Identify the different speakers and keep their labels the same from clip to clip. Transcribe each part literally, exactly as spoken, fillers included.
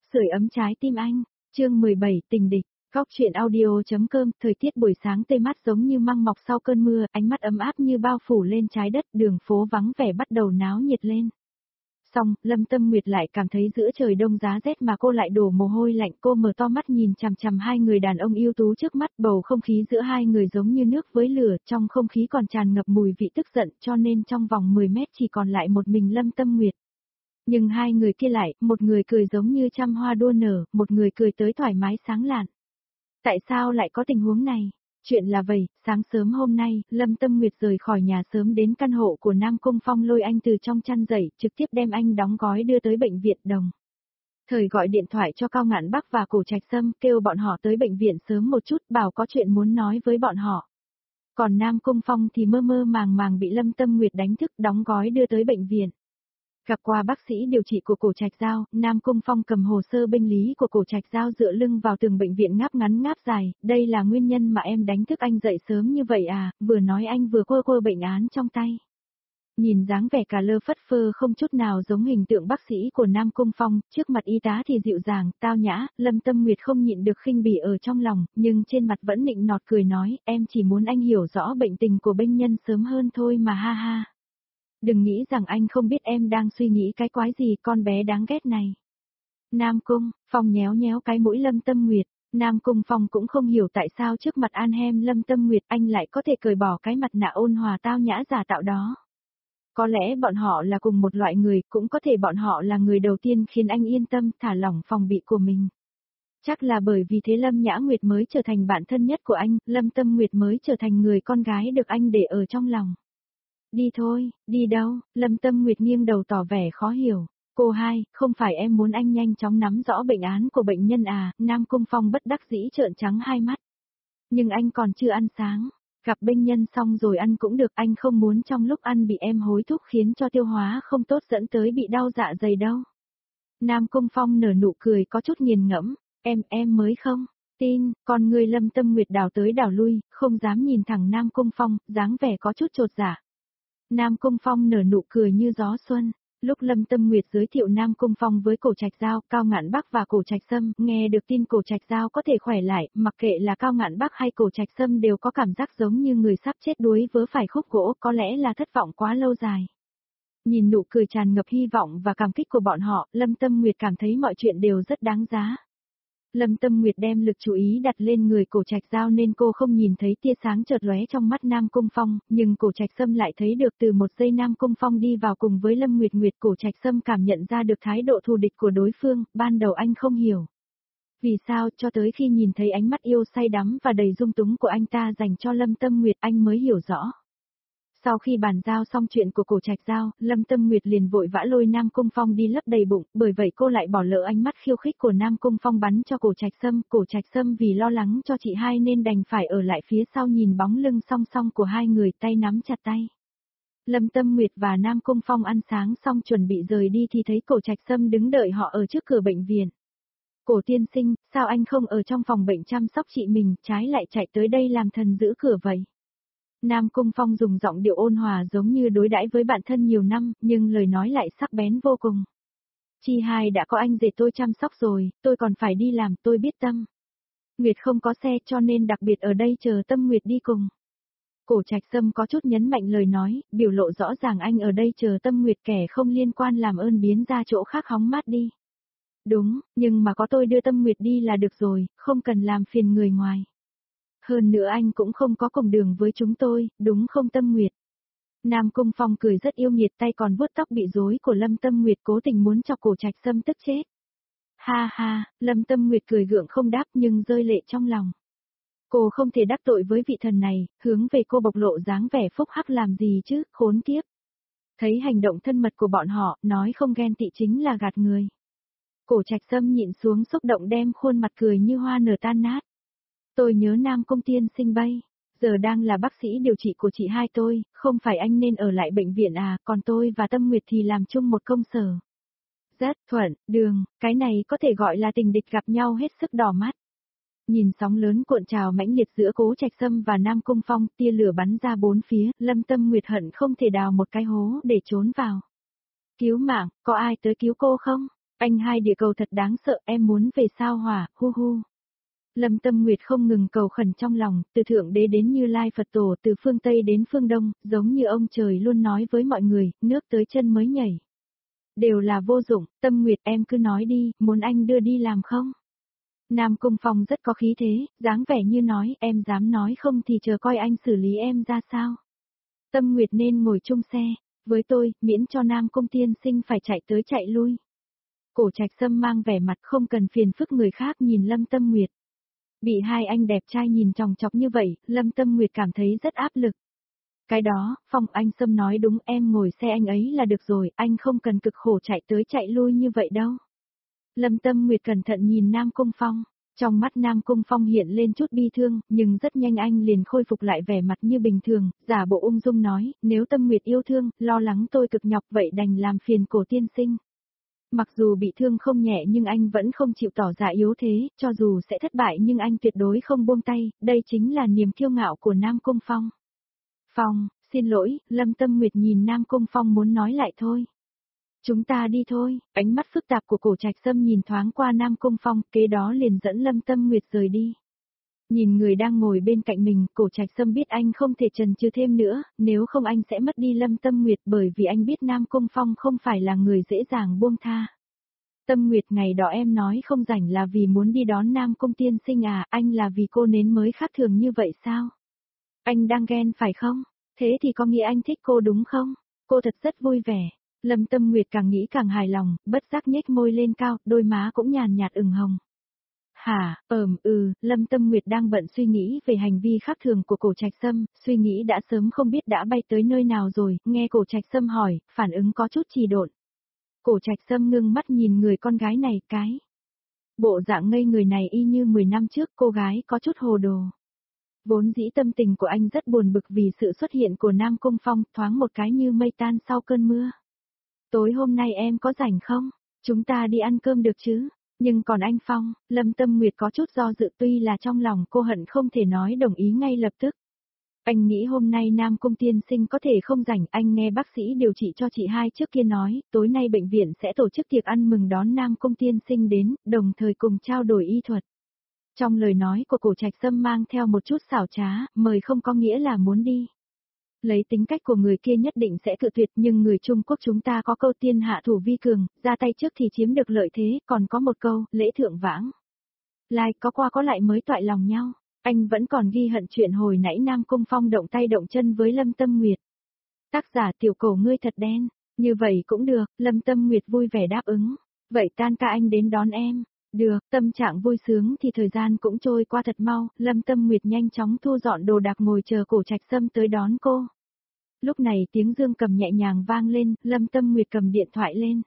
Speaker 1: Sưởi ấm trái tim anh, chương mười bảy tình địch, góc truyện audio.com, thời tiết buổi sáng tươi mát giống như măng mọc sau cơn mưa, ánh mắt ấm áp như bao phủ lên trái đất, đường phố vắng vẻ bắt đầu náo nhiệt lên. Xong, Lâm Tâm Nguyệt lại cảm thấy giữa trời đông giá rét mà cô lại đổ mồ hôi lạnh, cô mở to mắt nhìn chằm chằm hai người đàn ông ưu tú trước mắt, bầu không khí giữa hai người giống như nước với lửa, trong không khí còn tràn ngập mùi vị tức giận, cho nên trong vòng mười mét chỉ còn lại một mình Lâm Tâm Nguyệt. Nhưng hai người kia lại, một người cười giống như trăm hoa đua nở, một người cười tới thoải mái sáng lạn. Tại sao lại có tình huống này? Chuyện là vậy, sáng sớm hôm nay, Lâm Tâm Nguyệt rời khỏi nhà sớm đến căn hộ của Nam Cung Phong lôi anh từ trong chăn dậy, trực tiếp đem anh đóng gói đưa tới bệnh viện Đồng Thời gọi điện thoại cho Cao Ngạn Bắc và Cổ Trạch Sâm, kêu bọn họ tới bệnh viện sớm một chút, bảo có chuyện muốn nói với bọn họ. Còn Nam Cung Phong thì mơ mơ màng màng bị Lâm Tâm Nguyệt đánh thức, đóng gói đưa tới bệnh viện. Gặp qua bác sĩ điều trị của Cổ Trạch Giao, Nam Cung Phong cầm hồ sơ bệnh lý của Cổ Trạch Giao dựa lưng vào tường bệnh viện ngáp ngắn ngáp dài, đây là nguyên nhân mà em đánh thức anh dậy sớm như vậy à, vừa nói anh vừa quơ quơ bệnh án trong tay. Nhìn dáng vẻ cả lơ phất phơ không chút nào giống hình tượng bác sĩ của Nam Cung Phong, trước mặt y tá thì dịu dàng, tao nhã, Lâm Tâm Nguyệt không nhịn được khinh bỉ ở trong lòng, nhưng trên mặt vẫn nịnh nọt cười nói, em chỉ muốn anh hiểu rõ bệnh tình của bệnh nhân sớm hơn thôi mà ha ha. Đừng nghĩ rằng anh không biết em đang suy nghĩ cái quái gì con bé đáng ghét này. Nam Cung, Phong nhéo nhéo cái mũi Lâm Tâm Nguyệt, Nam Cung Phong cũng không hiểu tại sao trước mặt An Hem Lâm Tâm Nguyệt anh lại có thể cởi bỏ cái mặt nạ ôn hòa tao nhã giả tạo đó. Có lẽ bọn họ là cùng một loại người, cũng có thể bọn họ là người đầu tiên khiến anh yên tâm thả lỏng phòng bị của mình. Chắc là bởi vì thế Lâm Nhã Nguyệt mới trở thành bạn thân nhất của anh, Lâm Tâm Nguyệt mới trở thành người con gái được anh để ở trong lòng. Đi thôi, đi đâu? Lâm Tâm Nguyệt nghiêng đầu tỏ vẻ khó hiểu. Cô hai, không phải em muốn anh nhanh chóng nắm rõ bệnh án của bệnh nhân à? Nam Cung Phong bất đắc dĩ trợn trắng hai mắt. Nhưng anh còn chưa ăn sáng. Gặp bệnh nhân xong rồi ăn cũng được, anh không muốn trong lúc ăn bị em hối thúc khiến cho tiêu hóa không tốt dẫn tới bị đau dạ dày đâu. Nam Cung Phong nở nụ cười có chút nghiền ngẫm. Em, em mới không? Tin, con người Lâm Tâm Nguyệt đảo tới đảo lui, không dám nhìn thẳng Nam Cung Phong, dáng vẻ có chút chột dạ. Nam Cung Phong nở nụ cười như gió xuân. Lúc Lâm Tâm Nguyệt giới thiệu Nam Cung Phong với Cổ Trạch Giao, Cao Ngạn Bắc và Cổ Trạch Sâm, nghe được tin Cổ Trạch Giao có thể khỏe lại, mặc kệ là Cao Ngạn Bắc hay Cổ Trạch Sâm đều có cảm giác giống như người sắp chết đuối vớ phải khúc gỗ, có lẽ là thất vọng quá lâu dài. Nhìn nụ cười tràn ngập hy vọng và cảm kích của bọn họ, Lâm Tâm Nguyệt cảm thấy mọi chuyện đều rất đáng giá. Lâm Tâm Nguyệt đem lực chú ý đặt lên người Cổ Trạch Giao nên cô không nhìn thấy tia sáng chợt lóe trong mắt Nam Cung Phong, nhưng Cổ Trạch Sâm lại thấy được từ một giây Nam Cung Phong đi vào cùng với Lâm Nguyệt Nguyệt, Cổ Trạch Sâm cảm nhận ra được thái độ thù địch của đối phương, ban đầu anh không hiểu. Vì sao cho tới khi nhìn thấy ánh mắt yêu say đắm và đầy dung túng của anh ta dành cho Lâm Tâm Nguyệt anh mới hiểu rõ. Sau khi bàn giao xong chuyện của Cổ Trạch Giao, Lâm Tâm Nguyệt liền vội vã lôi Nam Cung Phong đi lấp đầy bụng, bởi vậy cô lại bỏ lỡ ánh mắt khiêu khích của Nam Cung Phong bắn cho Cổ Trạch Sâm, Cổ Trạch Sâm vì lo lắng cho chị hai nên đành phải ở lại phía sau nhìn bóng lưng song song của hai người tay nắm chặt tay. Lâm Tâm Nguyệt và Nam Cung Phong ăn sáng xong chuẩn bị rời đi thì thấy Cổ Trạch Sâm đứng đợi họ ở trước cửa bệnh viện. Cổ tiên sinh, sao anh không ở trong phòng bệnh chăm sóc chị mình, trái lại chạy tới đây làm thần giữ cửa vậy? Nam Cung Phong dùng giọng điệu ôn hòa giống như đối đãi với bạn thân nhiều năm, nhưng lời nói lại sắc bén vô cùng. Chi hai đã có anh dệt tôi chăm sóc rồi, tôi còn phải đi làm, tôi biết Tâm Nguyệt không có xe cho nên đặc biệt ở đây chờ Tâm Nguyệt đi cùng. Cổ Trạch Sâm có chút nhấn mạnh lời nói, biểu lộ rõ ràng anh ở đây chờ Tâm Nguyệt, kẻ không liên quan làm ơn biến ra chỗ khác hóng mát đi. Đúng, nhưng mà có tôi đưa Tâm Nguyệt đi là được rồi, không cần làm phiền người ngoài. Hơn nữa anh cũng không có cùng đường với chúng tôi, đúng không Tâm Nguyệt? Nam Cung Phong cười rất yêu nghiệt, tay còn vuốt tóc bị rối của Lâm Tâm Nguyệt, cố tình muốn chọc Cổ Trạch Sâm tức chết. Ha ha, Lâm Tâm Nguyệt cười gượng không đáp nhưng rơi lệ trong lòng. Cô không thể đắc tội với vị thần này, hướng về cô bộc lộ dáng vẻ phúc hắc làm gì chứ, khốn kiếp. Thấy hành động thân mật của bọn họ, nói không ghen tị chính là gạt người. Cổ Trạch Sâm nhịn xuống xúc động đem khuôn mặt cười như hoa nở tan nát. Tôi nhớ Nam Cung tiên sinh bay, giờ đang là bác sĩ điều trị của chị hai tôi, không phải anh nên ở lại bệnh viện à, còn tôi và Tâm Nguyệt thì làm chung một công sở. Rất thuận, đường, cái này có thể gọi là tình địch gặp nhau hết sức đỏ mắt. Nhìn sóng lớn cuộn trào mãnh liệt giữa Cố Trạch Sâm và Nam Cung Phong, tia lửa bắn ra bốn phía, Lâm Tâm Nguyệt hận không thể đào một cái hố để trốn vào. Cứu mạng, có ai tới cứu cô không? Anh hai địa cầu thật đáng sợ, em muốn về sao hỏa, hu hu. Lâm Tâm Nguyệt không ngừng cầu khẩn trong lòng, từ Thượng Đế đến Như Lai Phật Tổ, từ phương Tây đến phương Đông, giống như ông trời luôn nói với mọi người, nước tới chân mới nhảy. Đều là vô dụng, Tâm Nguyệt em cứ nói đi, muốn anh đưa đi làm không? Nam Cung Phong rất có khí thế, dáng vẻ như nói, em dám nói không thì chờ coi anh xử lý em ra sao. Tâm Nguyệt nên ngồi chung xe, với tôi, miễn cho Nam Cung tiên sinh phải chạy tới chạy lui. Cổ Trạch Sâm mang vẻ mặt không cần phiền phức người khác nhìn Lâm Tâm Nguyệt. Bị hai anh đẹp trai nhìn chòng chọc như vậy, Lâm Tâm Nguyệt cảm thấy rất áp lực. Cái đó, Phong anh Sâm nói đúng, em ngồi xe anh ấy là được rồi, anh không cần cực khổ chạy tới chạy lui như vậy đâu. Lâm Tâm Nguyệt cẩn thận nhìn Nam Cung Phong, trong mắt Nam Cung Phong hiện lên chút bi thương, nhưng rất nhanh anh liền khôi phục lại vẻ mặt như bình thường, giả bộ ung dung nói, nếu Tâm Nguyệt yêu thương, lo lắng tôi cực nhọc vậy đành làm phiền Cổ tiên sinh. Mặc dù bị thương không nhẹ nhưng anh vẫn không chịu tỏ ra yếu thế, cho dù sẽ thất bại nhưng anh tuyệt đối không buông tay, đây chính là niềm kiêu ngạo của Nam Cung Phong. Phong, xin lỗi, Lâm Tâm Nguyệt nhìn Nam Cung Phong muốn nói lại thôi. Chúng ta đi thôi, ánh mắt phức tạp của Cổ Trạch Sâm nhìn thoáng qua Nam Cung Phong, kế đó liền dẫn Lâm Tâm Nguyệt rời đi. Nhìn người đang ngồi bên cạnh mình, Cổ Trạch Sâm biết anh không thể chần chừ thêm nữa, nếu không anh sẽ mất đi Lâm Tâm Nguyệt bởi vì anh biết Nam Cung Phong không phải là người dễ dàng buông tha. Tâm Nguyệt ngày đó em nói không rảnh là vì muốn đi đón Nam Cung tiên sinh à, anh là vì cô nến mới khác thường như vậy sao? Anh đang ghen phải không? Thế thì có nghĩa anh thích cô đúng không? Cô thật rất vui vẻ. Lâm Tâm Nguyệt càng nghĩ càng hài lòng, bất giác nhếch môi lên cao, đôi má cũng nhàn nhạt ửng hồng. Hả, ờm, ừ, Lâm Tâm Nguyệt đang bận suy nghĩ về hành vi khác thường của Cổ Trạch Sâm, suy nghĩ đã sớm không biết đã bay tới nơi nào rồi, nghe Cổ Trạch Sâm hỏi, phản ứng có chút trì độn. Cổ Trạch Sâm ngưng mắt nhìn người con gái này cái. Bộ dạng ngây người này y như mười năm trước, cô gái có chút hồ đồ. Vốn dĩ tâm tình của anh rất buồn bực vì sự xuất hiện của Nam Cung Phong, thoáng một cái như mây tan sau cơn mưa. Tối hôm nay em có rảnh không? Chúng ta đi ăn cơm được chứ? Nhưng còn anh Phong, Lâm Tâm Nguyệt có chút do dự, tuy là trong lòng cô hận không thể nói đồng ý ngay lập tức. Anh nghĩ hôm nay Nam Cung tiên sinh có thể không rảnh, anh nghe bác sĩ điều trị cho chị hai trước kia nói, tối nay bệnh viện sẽ tổ chức tiệc ăn mừng đón Nam Cung tiên sinh đến, đồng thời cùng trao đổi y thuật. Trong lời nói của Cổ Trạch Sâm mang theo một chút xảo trá, mời không có nghĩa là muốn đi. Lấy tính cách của người kia nhất định sẽ cự tuyệt, nhưng người Trung Quốc chúng ta có câu tiên hạ thủ vi cường, ra tay trước thì chiếm được lợi thế, còn có một câu, lễ thượng vãng. Lai có qua có lại mới toại lòng nhau, anh vẫn còn ghi hận chuyện hồi nãy Nam Cung Phong động tay động chân với Lâm Tâm Nguyệt. Tác giả tiểu cổ ngươi thật đen, như vậy cũng được, Lâm Tâm Nguyệt vui vẻ đáp ứng, vậy tan ca anh đến đón em. Được, tâm trạng vui sướng thì thời gian cũng trôi qua thật mau, Lâm Tâm Nguyệt nhanh chóng thu dọn đồ đạc ngồi chờ Cổ Trạch Sâm tới đón cô. Lúc này tiếng dương cầm nhẹ nhàng vang lên, Lâm Tâm Nguyệt cầm điện thoại lên.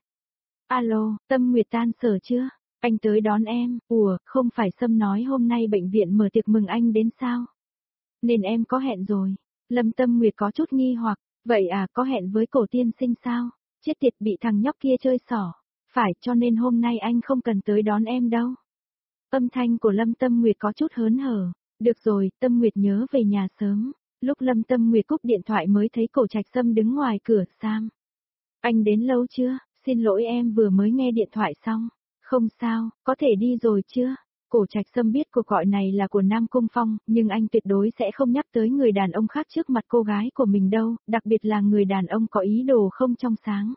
Speaker 1: Alo, Tâm Nguyệt tan sở chưa? Anh tới đón em, ủa, không phải Sâm nói hôm nay bệnh viện mở tiệc mừng anh đến sao? Nên em có hẹn rồi. Lâm Tâm Nguyệt có chút nghi hoặc, vậy à, có hẹn với Cổ tiên sinh sao? Chết tiệt, bị thằng nhóc kia chơi xỏ. Phải, cho nên hôm nay anh không cần tới đón em đâu. Âm thanh của Lâm Tâm Nguyệt có chút hớn hở. Được rồi, Tâm Nguyệt nhớ về nhà sớm. Lúc Lâm Tâm Nguyệt cúp điện thoại mới thấy Cổ Trạch Sâm đứng ngoài cửa, Sam. Anh đến lâu chưa? Xin lỗi em vừa mới nghe điện thoại xong. Không sao, có thể đi rồi chưa? Cổ Trạch Sâm biết cuộc gọi này là của Nam Cung Phong, nhưng anh tuyệt đối sẽ không nhắc tới người đàn ông khác trước mặt cô gái của mình đâu, đặc biệt là người đàn ông có ý đồ không trong sáng.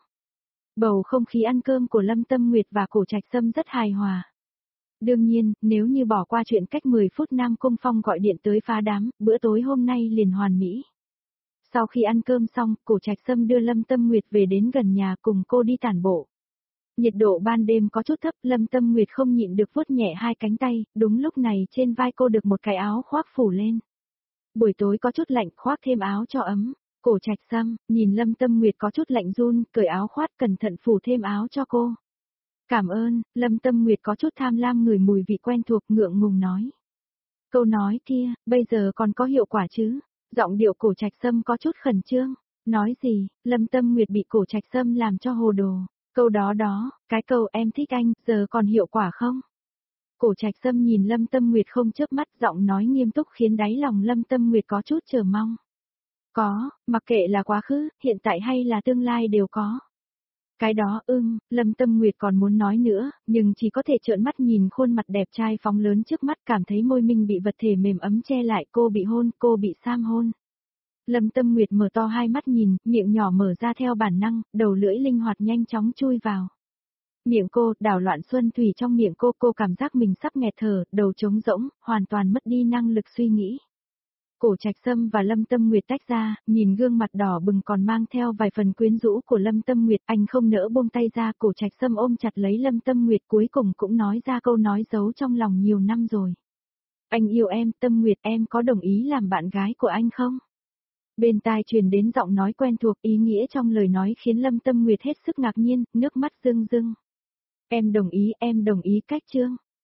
Speaker 1: Bầu không khí ăn cơm của Lâm Tâm Nguyệt và Cổ Trạch Sâm rất hài hòa. Đương nhiên, nếu như bỏ qua chuyện cách mười phút Nam Cung Phong gọi điện tới phá đám, bữa tối hôm nay liền hoàn mỹ. Sau khi ăn cơm xong, Cổ Trạch Sâm đưa Lâm Tâm Nguyệt về đến gần nhà cùng cô đi tản bộ. Nhiệt độ ban đêm có chút thấp, Lâm Tâm Nguyệt không nhịn được vuốt nhẹ hai cánh tay, đúng lúc này trên vai cô được một cái áo khoác phủ lên. Buổi tối có chút lạnh, khoác thêm áo cho ấm. Cổ Trạch Sâm, nhìn Lâm Tâm Nguyệt có chút lạnh run, cởi áo khoác cẩn thận phủ thêm áo cho cô. Cảm ơn, Lâm Tâm Nguyệt có chút tham lam ngửi mùi vị quen thuộc, ngượng ngùng nói. Câu nói kia, bây giờ còn có hiệu quả chứ? Giọng điệu Cổ Trạch Sâm có chút khẩn trương. Nói gì, Lâm Tâm Nguyệt bị Cổ Trạch Sâm làm cho hồ đồ. Câu đó đó, cái câu em thích anh, giờ còn hiệu quả không? Cổ Trạch Sâm nhìn Lâm Tâm Nguyệt không chớp mắt, giọng nói nghiêm túc khiến đáy lòng Lâm Tâm Nguyệt có chút chờ mong. Có, mặc kệ là quá khứ, hiện tại hay là tương lai đều có. Cái đó ưng, Lâm Tâm Nguyệt còn muốn nói nữa, nhưng chỉ có thể trợn mắt nhìn khuôn mặt đẹp trai phóng lớn trước mắt, cảm thấy môi mình bị vật thể mềm ấm che lại, cô bị hôn, cô bị Sam hôn. Lâm Tâm Nguyệt mở to hai mắt nhìn, miệng nhỏ mở ra theo bản năng, đầu lưỡi linh hoạt nhanh chóng chui vào. Miệng cô, đảo loạn xuân thủy trong miệng cô, cô cảm giác mình sắp nghẹt thở, đầu trống rỗng, hoàn toàn mất đi năng lực suy nghĩ. Cổ Trạch Sâm và Lâm Tâm Nguyệt tách ra, nhìn gương mặt đỏ bừng còn mang theo vài phần quyến rũ của Lâm Tâm Nguyệt, anh không nỡ buông tay ra, Cổ Trạch Sâm ôm chặt lấy Lâm Tâm Nguyệt, cuối cùng cũng nói ra câu nói giấu trong lòng nhiều năm rồi. Anh yêu em, Tâm Nguyệt, em có đồng ý làm bạn gái của anh không? Bên tai truyền đến giọng nói quen thuộc, ý nghĩa trong lời nói khiến Lâm Tâm Nguyệt hết sức ngạc nhiên, nước mắt rưng rưng. Em đồng ý, em đồng ý, cách chương.